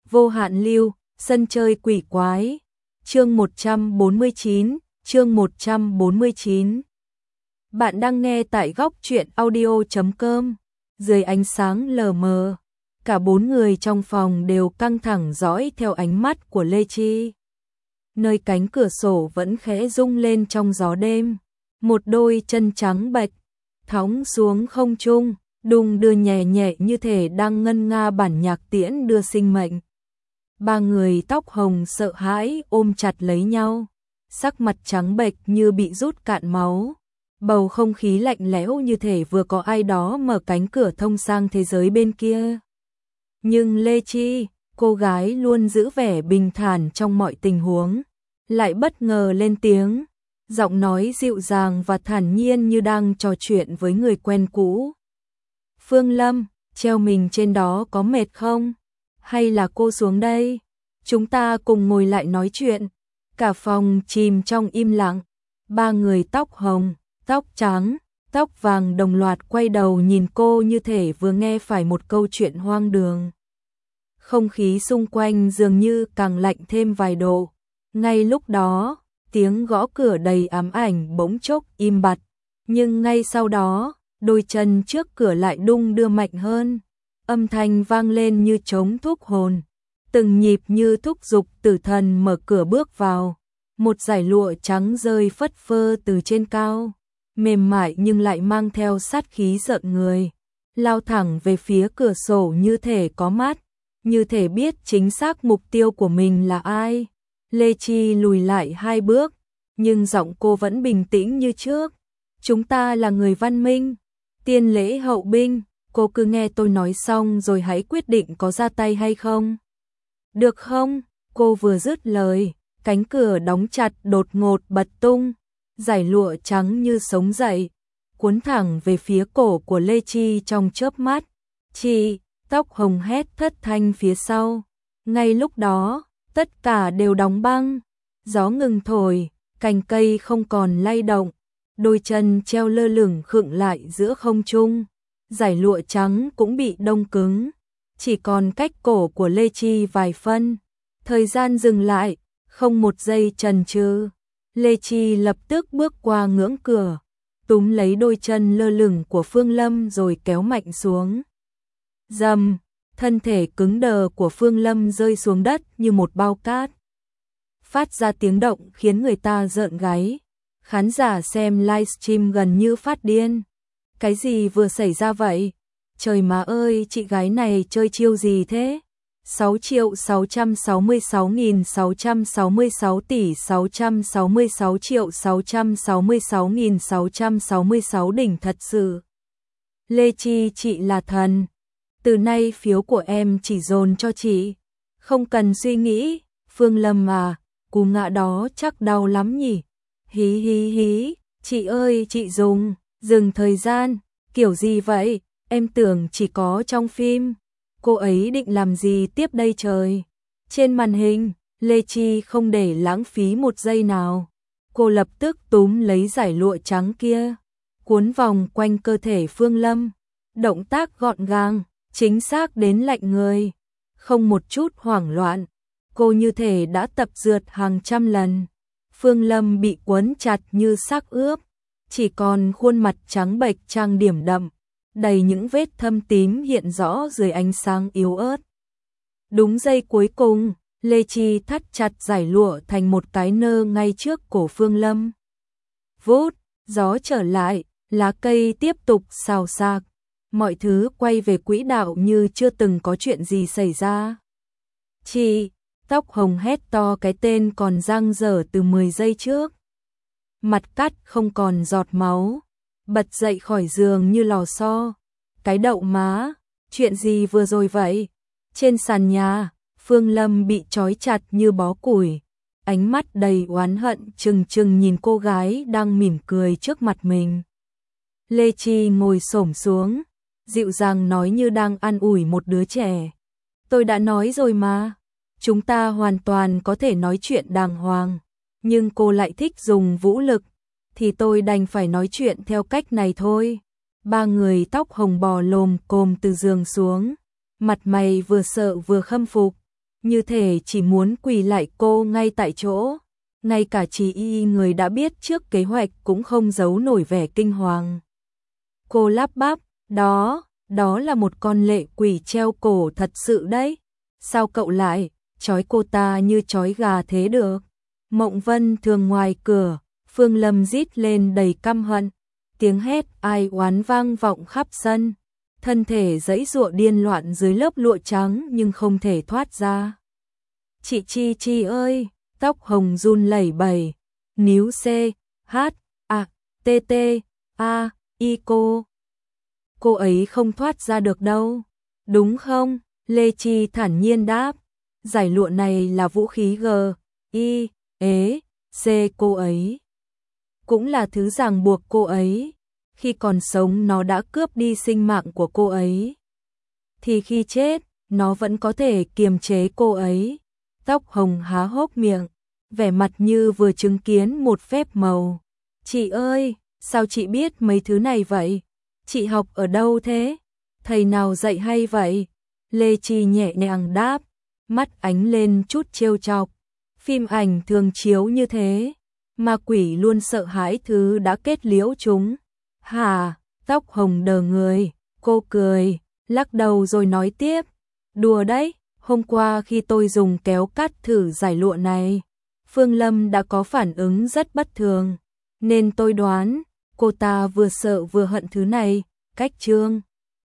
Vô hạn lưu, sân chơi quỷ quái. Chương 149, chương 149. Bạn đang nghe tại góc truyện audio.com. Dưới ánh sáng lờ mờ, cả bốn người trong phòng đều căng thẳng dõi theo ánh mắt của Lê Chi. Nơi cánh cửa sổ vẫn khẽ rung lên trong gió đêm, một đôi chân trắng bạch thõng xuống không trung, đung đưa nhẹ nhẹ như thể đang ngân nga bản nhạc tiễn đưa sinh mệnh. Ba người tóc hồng sợ hãi ôm chặt lấy nhau, sắc mặt trắng bệch như bị rút cạn máu. Bầu không khí lạnh lẽo như thể vừa có ai đó mở cánh cửa thông sang thế giới bên kia. Nhưng Lê Chi, cô gái luôn giữ vẻ bình thản trong mọi tình huống, lại bất ngờ lên tiếng, giọng nói dịu dàng và thản nhiên như đang trò chuyện với người quen cũ. Phương Lâm, treo mình trên đó có mệt không? Hay là cô xuống đây? Chúng ta cùng ngồi lại nói chuyện. Cả phòng chìm trong im lặng. Ba người tóc hồng, tóc trắng, tóc vàng đồng loạt quay đầu nhìn cô như thể vừa nghe phải một câu chuyện hoang đường. Không khí xung quanh dường như càng lạnh thêm vài độ. Ngay lúc đó, tiếng gõ cửa đầy ám ảnh bỗng chốc im bặt. Nhưng ngay sau đó, đôi chân trước cửa lại đung đưa mạnh hơn. Âm thanh vang lên như trống thúc hồn. Từng nhịp như thúc giục tử thần mở cửa bước vào. Một dải lụa trắng rơi phất phơ từ trên cao, mềm mại nhưng lại mang theo sát khí rợn người, lao thẳng về phía cửa sổ như thể có mắt, như thể biết chính xác mục tiêu của mình là ai. Lê Chi lùi lại 2 bước, nhưng giọng cô vẫn bình tĩnh như trước. Chúng ta là người văn minh, tiên lễ hậu binh, cô cứ nghe tôi nói xong rồi hãy quyết định có ra tay hay không. Được không? Cô vừa dứt lời, cánh cửa đóng chặt đột ngột bật tung, dải lụa trắng như sống dậy, cuốn thẳng về phía cổ của Lê Chi trong chớp mắt. Chị, tóc hồng hét thất thanh phía sau. Ngay lúc đó, tất cả đều đóng băng, gió ngừng thổi, cành cây không còn lay động, đôi chân treo lơ lửng khựng lại giữa không trung, dải lụa trắng cũng bị đông cứng, chỉ còn cách cổ của Lê Chi vài phân. Thời gian dừng lại, không một giây chần chừ, Lê Chi lập tức bước qua ngưỡng cửa, túm lấy đôi chân lơ lửng của Phương Lâm rồi kéo mạnh xuống. Rầm, thân thể cứng đờ của Phương Lâm rơi xuống đất như một bao cát, phát ra tiếng động khiến người ta rợn gáy. Khán giả xem livestream gần như phát điên. Cái gì vừa xảy ra vậy? Trời má ơi, chị gái này chơi chiêu gì thế? 6.666.666 tỷ 666.666.666 đỉnh thật sự. Lê Chi, chị là thần. Từ nay phiếu của em chỉ dồn cho chị. Không cần suy nghĩ. Phương Lâm à, cú ngã đó chắc đau lắm nhỉ? Hí hí hí, chị ơi chị dừng thời gian. Kiểu gì vậy? Em tưởng chỉ có trong phim. Cô ấy định làm gì tiếp đây trời? Trên màn hình, Lê Chi không để lãng phí một giây nào. Cô lập tức túm lấy dải lụa trắng kia, cuốn vòng quanh cơ thể Phương Lâm. Động tác gọn gàng, chính xác đến lạnh người. Không một chút hoảng loạn. Cô như thể đã tập dượt hàng trăm lần. Phương Lâm bị quấn chặt như xác ướp. Chỉ còn khuôn mặt trắng bệch trang điểm đậm, đầy những vết thâm tím hiện rõ dưới ánh sáng yếu ớt. Đúng giây cuối cùng, Lê Chi thắt chặt dải lụa thành một cái nơ ngay trước cổ Phương Lâm. Vút, gió trở lại, lá cây tiếp tục xào xạc, mọi thứ quay về quỹ đạo như chưa từng có chuyện gì xảy ra. Chị, tóc hồng hét to cái tên còn dang dở từ 10 giây trước. Mặt cắt không còn giọt máu, bật dậy khỏi giường như lò xo. Cái đậu má, chuyện gì vừa rồi vậy? Trên sàn nhà, Phương Lâm bị trói chặt như bó củi, ánh mắt đầy oán hận trừng trừng nhìn cô gái đang mỉm cười trước mặt mình. Lê Chi ngồi xổm xuống, dịu dàng nói như đang an ủi một đứa trẻ. Tôi đã nói rồi mà, chúng ta hoàn toàn có thể nói chuyện đàng hoàng, nhưng cô lại thích dùng vũ lực, thì tôi đành phải nói chuyện theo cách này thôi. Ba người tóc hồng bò lồm cồm từ giường xuống, mặt mày vừa sợ vừa khâm phục. như thể chỉ muốn quỳ lại cô ngay tại chỗ. Ngay cả Chỉ Y người đã biết trước kế hoạch cũng không giấu nổi vẻ kinh hoàng. Cô lắp bắp, đó là một con lệ quỷ treo cổ thật sự đấy. Sao cậu lại trói cô ta như trói gà thế được? Mộng Vân Thường ngoài cửa, Phương Lâm rít lên đầy căm hận, tiếng hét ai oán vang vọng khắp sân, thân thể giãy giụa điên loạn dưới lớp lụa trắng nhưng không thể thoát ra. Chị Chi Chi ơi, tóc hồng run lẩy bẩy, níu C, H, A, T T, A, I cô ấy không thoát ra được đâu, đúng không? Lê Chi thản nhiên đáp, giải lụa này là vũ khí G, I, ế, C cô ấy. Cũng là thứ ràng buộc cô ấy, khi còn sống nó đã cướp đi sinh mạng của cô ấy. Thì khi chết, nó vẫn có thể kiềm chế cô ấy. Tóc hồng há hốc miệng, vẻ mặt như vừa chứng kiến một phép màu. Chị ơi, sao chị biết mấy thứ này vậy? Chị học ở đâu thế? Thầy nào dạy hay vậy? Lê Chi nhẹ nhàng đáp, mắt ánh lên chút trêu chọc. Phim ảnh thường chiếu như thế, ma quỷ luôn sợ hãi thứ đã kết liễu chúng. Hả? Tóc hồng đờ người, cô cười, lắc đầu rồi nói tiếp. Đùa đấy, hôm qua khi tôi dùng kéo cắt thử giải lụa này, Phương Lâm đã có phản ứng rất bất thường, nên tôi đoán cô ta vừa sợ vừa hận thứ này. Cách chương